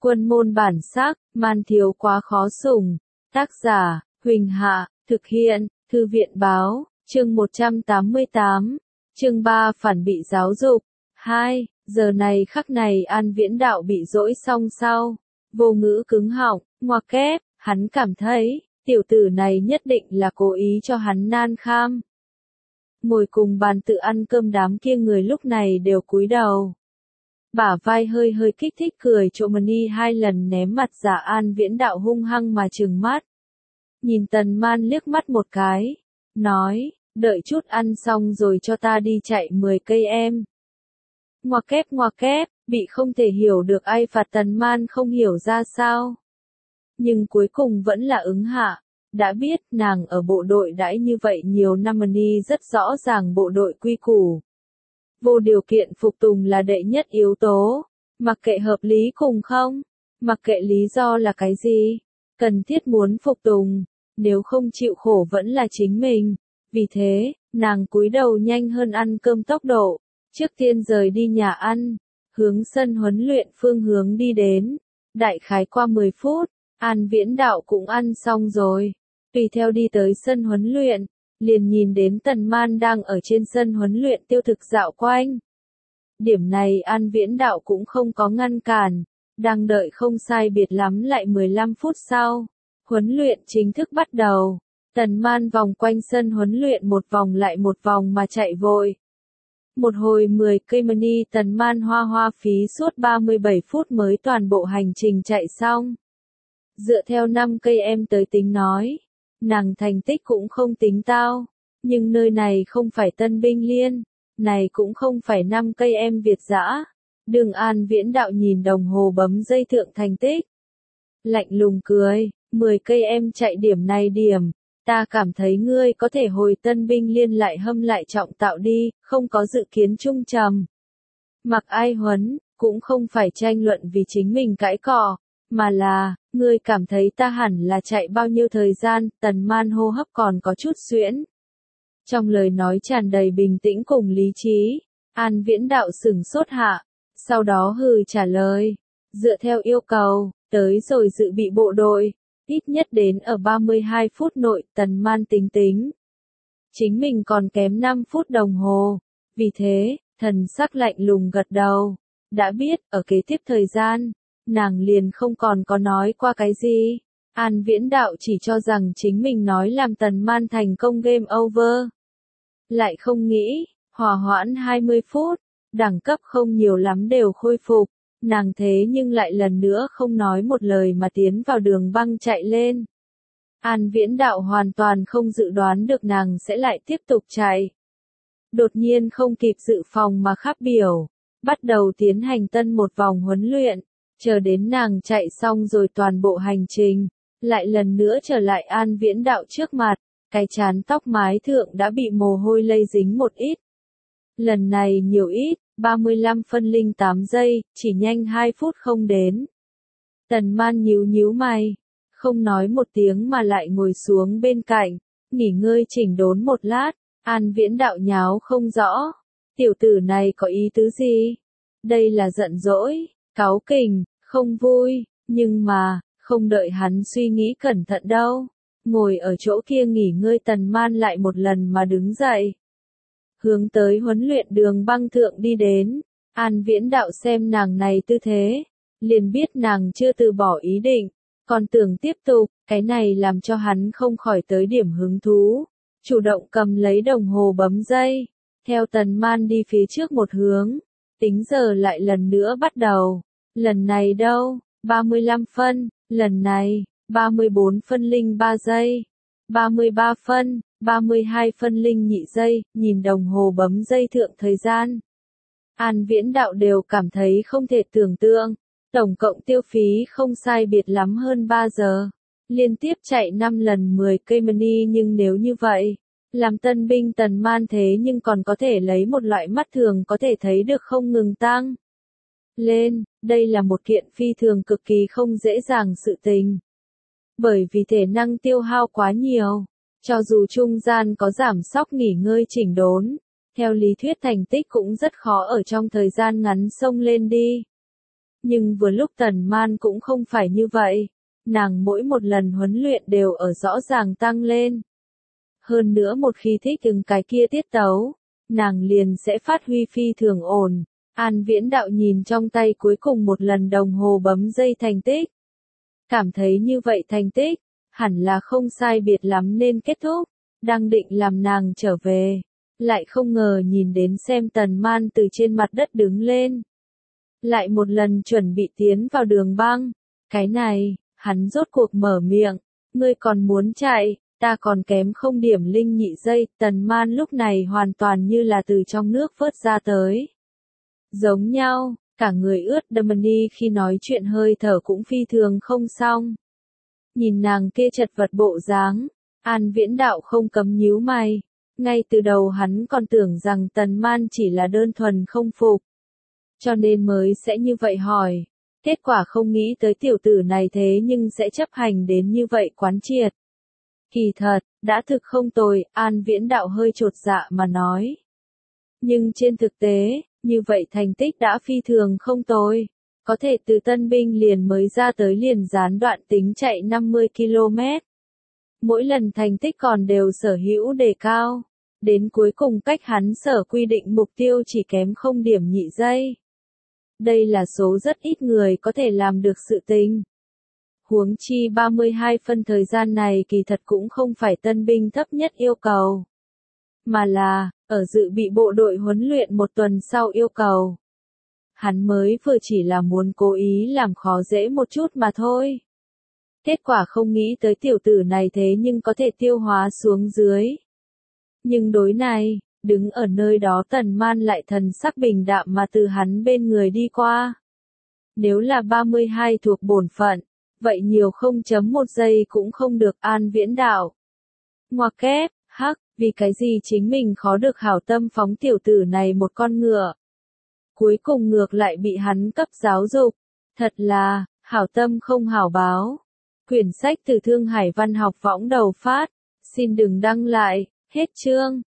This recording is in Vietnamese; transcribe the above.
Quân môn bản sắc, man thiếu quá khó sủng. Tác giả, Huỳnh Hạ, thực hiện, Thư viện báo, chương 188, chương 3 phản bị giáo dục. 2. Giờ này khắc này An Viễn Đạo bị dỗi xong sau. Vô ngữ cứng họng, ngoặc kép, hắn cảm thấy, tiểu tử này nhất định là cố ý cho hắn nan kham. Ngồi cùng bàn tự ăn cơm đám kia người lúc này đều cúi đầu. Bả vai hơi hơi kích thích cười trộm ni 2 lần ném mặt giả An Viễn Đạo hung hăng mà trừng mắt. Nhìn Tần Man liếc mắt một cái, nói, đợi chút ăn xong rồi cho ta đi chạy 10 cây em. Ngoặc kép, bị không thể hiểu được ai phạt Tần Man không hiểu ra sao. Nhưng cuối cùng vẫn là ứng hạ. Đã biết nàng ở bộ đội đãi như vậy nhiều năm ni rất rõ ràng bộ đội quy củ. Vô điều kiện phục tùng là đệ nhất yếu tố. Mặc kệ hợp lý cùng không, mặc kệ lý do là cái gì, cần thiết muốn phục tùng, nếu không chịu khổ vẫn là chính mình. Vì thế, nàng cúi đầu nhanh hơn ăn cơm tốc độ, trước tiên rời đi nhà ăn, hướng sân huấn luyện phương hướng đi đến. Đại khái qua 10 phút, An Viễn Đạo cũng ăn xong rồi, tùy theo đi tới sân huấn luyện, liền nhìn đến Tần Man đang ở trên sân huấn luyện tiêu thực dạo quanh. Điểm này An Viễn Đạo cũng không có ngăn cản, đang đợi không sai biệt lắm lại 15 phút sau. Huấn luyện chính thức bắt đầu, Tần Man vòng quanh sân huấn luyện một vòng lại một vòng mà chạy vội. Một hồi 10 cây mani Tần Man hoa phí suốt 37 phút mới toàn bộ hành trình chạy xong. Dựa theo 5 cây em tới tính nói, nàng thành tích cũng không tính tao, nhưng nơi này không phải Tân Binh Liên, này cũng không phải 5 cây em Việt dã. Đường An Viễn Đạo nhìn đồng hồ bấm dây thượng thành tích. Lạnh lùng cười, 10 cây em chạy điểm này điểm, ta cảm thấy ngươi có thể hồi Tân Binh Liên lại hâm lại trọng tạo đi, không có dự kiến trung trầm. Mặc ai huấn, cũng không phải tranh luận vì chính mình cãi cọ, mà là, ngươi cảm thấy ta hẳn là chạy bao nhiêu thời gian. Tần Man hô hấp còn có chút xuyễn. Trong lời nói tràn đầy bình tĩnh cùng lý trí, An Viễn Đạo sửng sốt hạ, sau đó hừ trả lời, dựa theo yêu cầu, tới rồi dự bị bộ đội, ít nhất đến ở 32 phút nội. Tần Man tính. Chính mình còn kém 5 phút đồng hồ, vì thế, thần sắc lạnh lùng gật đầu, đã biết, ở kế tiếp thời gian, nàng liền không còn có nói qua cái gì. An Viễn Đạo chỉ cho rằng chính mình nói làm Tần Man thành công game over. Lại không nghĩ, hòa hoãn 20 phút, đẳng cấp không nhiều lắm đều khôi phục, nàng thế nhưng lại lần nữa không nói một lời mà tiến vào đường băng chạy lên. An Viễn Đạo hoàn toàn không dự đoán được nàng sẽ lại tiếp tục chạy. Đột nhiên không kịp dự phòng mà khắp biểu, bắt đầu tiến hành tân một vòng huấn luyện, chờ đến nàng chạy xong rồi toàn bộ hành trình, lại lần nữa trở lại An Viễn Đạo trước mặt, cái trán tóc mái thượng đã bị mồ hôi lây dính một ít. Lần này nhiều ít, 35 phân linh 8 giây, chỉ nhanh 2 phút không đến. Tần Man nhíu mày, không nói một tiếng mà lại ngồi xuống bên cạnh, nghỉ ngơi chỉnh đốn một lát. An Viễn Đạo nháo không rõ, tiểu tử này có ý tứ gì? Đây là giận dỗi, cáu kỉnh, không vui, nhưng mà, không đợi hắn suy nghĩ cẩn thận đâu. Ngồi ở chỗ kia nghỉ ngơi Tần Man lại một lần mà đứng dậy, hướng tới huấn luyện đường băng thượng đi đến. An Viễn Đạo xem nàng này tư thế, liền biết nàng chưa từ bỏ ý định, còn tưởng tiếp tục, cái này làm cho hắn không khỏi tới điểm hứng thú, chủ động cầm lấy đồng hồ bấm dây, theo Tần Man đi phía trước một hướng, tính giờ lại lần nữa bắt đầu. Lần này đâu, 35 phân, lần này, 34 phân linh 3 giây, 33 phân, 32 phân linh nhị giây. Nhìn đồng hồ bấm dây thượng thời gian, An Viễn Đạo đều cảm thấy không thể tưởng tượng, tổng cộng tiêu phí không sai biệt lắm hơn 3 giờ, liên tiếp chạy 5 lần 10 cây mani. Nhưng nếu như vậy, làm tân binh Tần Man thế nhưng còn có thể lấy một loại mắt thường có thể thấy được không ngừng tăng lên, đây là một kiện phi thường cực kỳ không dễ dàng sự tình. Bởi vì thể năng tiêu hao quá nhiều, cho dù trung gian có giảm sóc nghỉ ngơi chỉnh đốn, theo lý thuyết thành tích cũng rất khó ở trong thời gian ngắn xông lên đi. Nhưng vừa lúc Tần Man cũng không phải như vậy. Nàng mỗi một lần huấn luyện đều ở rõ ràng tăng lên. Hơn nữa một khi thích từng cái kia tiết tấu, nàng liền sẽ phát huy phi thường ổn. An Viễn Đạo nhìn trong tay cuối cùng một lần đồng hồ bấm giây thành tích. Cảm thấy như vậy thành tích, hẳn là không sai biệt lắm nên kết thúc, đang định làm nàng trở về. Lại không ngờ nhìn đến xem Tần Man từ trên mặt đất đứng lên. Lại một lần chuẩn bị tiến vào đường băng. Cái này, hắn rốt cuộc mở miệng. Ngươi còn muốn chạy, ta còn kém không điểm linh nhị giây. Tần Man lúc này hoàn toàn như là từ trong nước vớt ra tới. Giống nhau, cả người ướt đẫm đi khi nói chuyện hơi thở cũng phi thường không xong. Nhìn nàng kia chật vật bộ dáng, An Viễn Đạo không cấm nhíu mày. Ngay từ đầu hắn còn tưởng rằng Tần Man chỉ là đơn thuần không phục. Cho nên mới sẽ như vậy hỏi. Kết quả không nghĩ tới tiểu tử này thế nhưng sẽ chấp hành đến như vậy quán triệt. Kỳ thật, đã thực không tồi, An Viễn Đạo hơi chột dạ mà nói. Nhưng trên thực tế, như vậy thành tích đã phi thường không tồi. Có thể từ tân binh liền mới ra tới liền gián đoạn tính chạy 50 km. Mỗi lần thành tích còn đều sở hữu đề cao. Đến cuối cùng cách hắn sở quy định mục tiêu chỉ kém không điểm nhị giây. Đây là số rất ít người có thể làm được sự tình. Huống chi 32 phân thời gian này kỳ thật cũng không phải tân binh thấp nhất yêu cầu. Mà là, ở dự bị bộ đội huấn luyện một tuần sau yêu cầu. Hắn mới vừa chỉ là muốn cố ý làm khó dễ một chút mà thôi. Kết quả không nghĩ tới tiểu tử này thế nhưng có thể tiêu hóa xuống dưới. Nhưng đối này, đứng ở nơi đó Tần Man lại thần sắc bình đạm mà từ hắn bên người đi qua. Nếu là 32 thuộc bổn phận, vậy nhiều 0.1 giây cũng không được. An Viễn Đạo. Ngoặc kép, hắc, vì cái gì chính mình khó được hảo tâm phóng tiểu tử này một con ngựa. Cuối cùng ngược lại bị hắn cấp giáo dục. Thật là, hảo tâm không hảo báo. Quyển sách từ Thương Hải Văn học võng đầu phát. Xin đừng đăng lại, hết chương.